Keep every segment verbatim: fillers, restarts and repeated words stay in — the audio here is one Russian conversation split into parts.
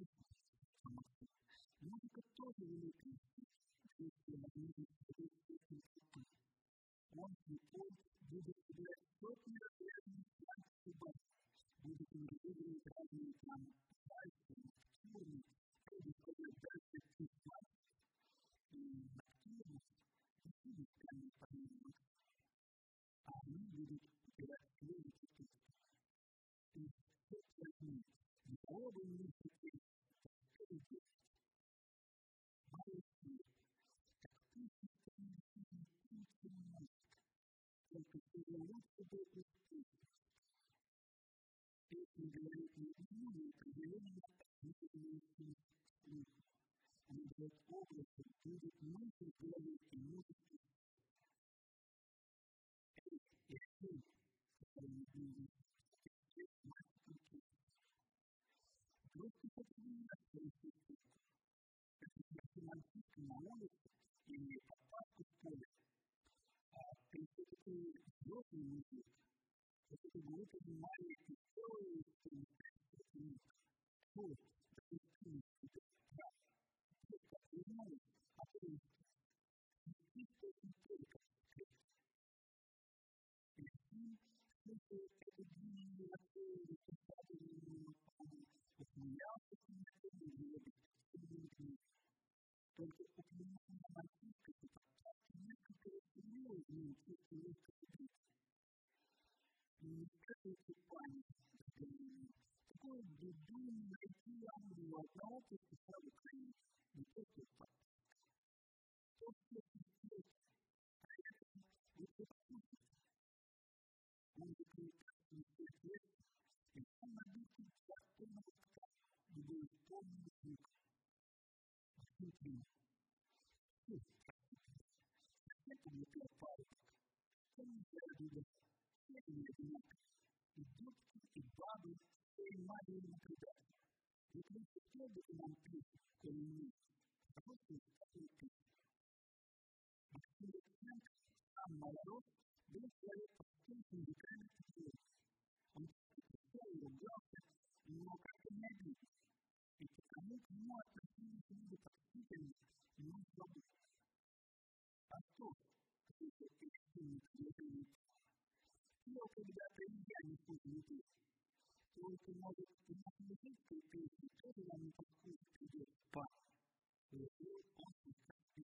Музыка тоже великая. Если один он прикол будет собирать сотни различных странных баз, будет инвестировать разные там сайты, активы, чтобы сказать дальше числа, и активы, и сидят прямо под ним. А они будут собирать свои числа. И все сложнее. И оба не хотели, что идет. Маленькие, как птицы, только что лучше бы успеть. Если говорить не буду, определенно определенные смыслы. Но для образа будет много говорить и музыки. И все, которые будут здесь мальчики. Просто подниматься и сидеть. Если мальчишка на улице или папашка в поле, а приходится взрослый мужик, это будет понимание и целое истинное. Вот, это истинное. Да. Вот как вы знаете, а то есть чисто и только. И что это длинное такое высокое посмеялся с ним, и только упоминание мальчишка, это несколько серьезнее, чисто легкое. И это купание. Такое безумное найти ангела одного пустяка в Украине. Не только так. То, что здесь, а это не послушать. Он заключается в сердце, и он написан в частном руках, где есть полный звук. Посмотрим. Это не пропало. Это не правда. Это не одинаково. И детки, и бабы, и матери наблюдают. И просто следует нам пить, коли нет. Потому что это не пить. Максим Литвиненко, сам Малород, был человек поступным веками пить. Он все и ругался, но как-то не обидел. И потому к нему относились люди почтительно, и он забыл. А что? Какой-то истинный движение. Но когда-то и я не помню. Только, может, и на музыкальной песне тоже нам не подходит придет пап. И вот он как-то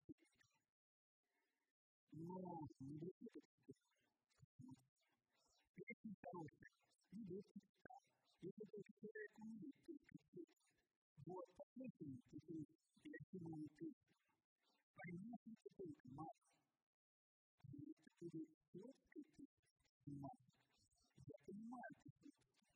но не будет это. Песня хорошая. И песня так. Это тоже человек умеет. Вот, посмотрим, теперь я снимаю песню. Поймите, что только мать. А если ты будешь сладкой песню снимать, я понимаю, что ты.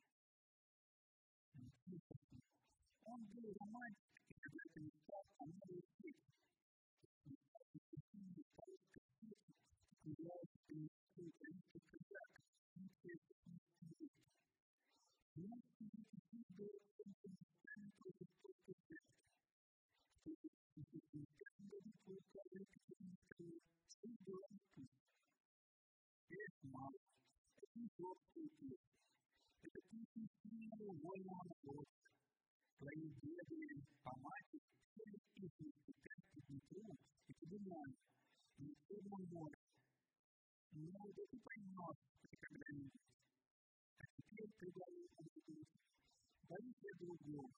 Он был романтик, и когда это не стал, а надо успеть. И так, и такие детальки, и являются принципы, количество казаков, и все это принципы. Но и такие были только местами против только света. Что это действительно были полукавые какие-то, что было написано. Это мало, это не просто песня. Это песня сильного вольного народа. Твои деды, а мать, все эти пятки Днепру, и понимаю, не все море. Но вот это поймал, что когда-нибудь. А теперь предаю музыку. Боюсь я другого.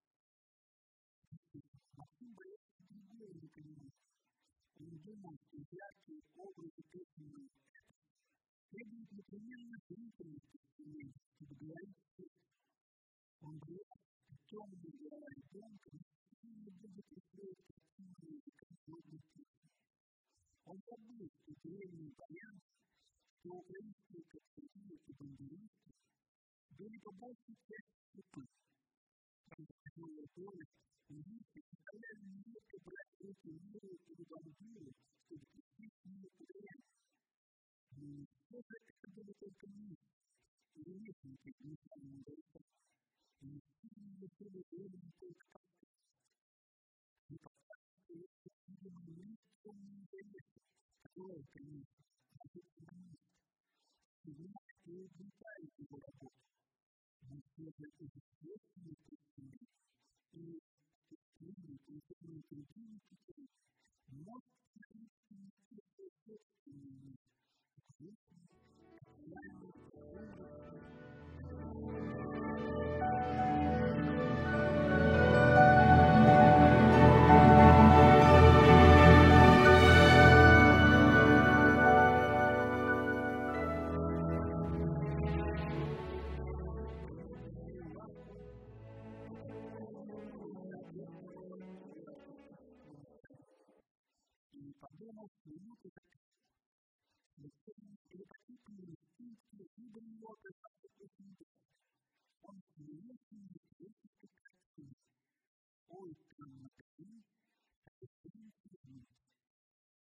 Максим боится другого не понимать. Он думал, что яркие образы песни требуют непременно зрительности семей, чтобы говорить все. Он говорит, что темный глава ребенка не будет устроить красивые и контрольные песни. Он забыл, что древний вариант, что украинские костюмы и бандеристы были по большей части слепы. Когда было поле, индийцы заставляли немецко брать руки миру или бандеры, чтобы пустить в нее подряд. И все же это было только мир. И нет никаких незнанных голосов. И не было времени только подписать. И подписать это видимо ничего не дает. Такое, конечно, а тут не и знаете, и детали его работы. Но все же это естественные причины. И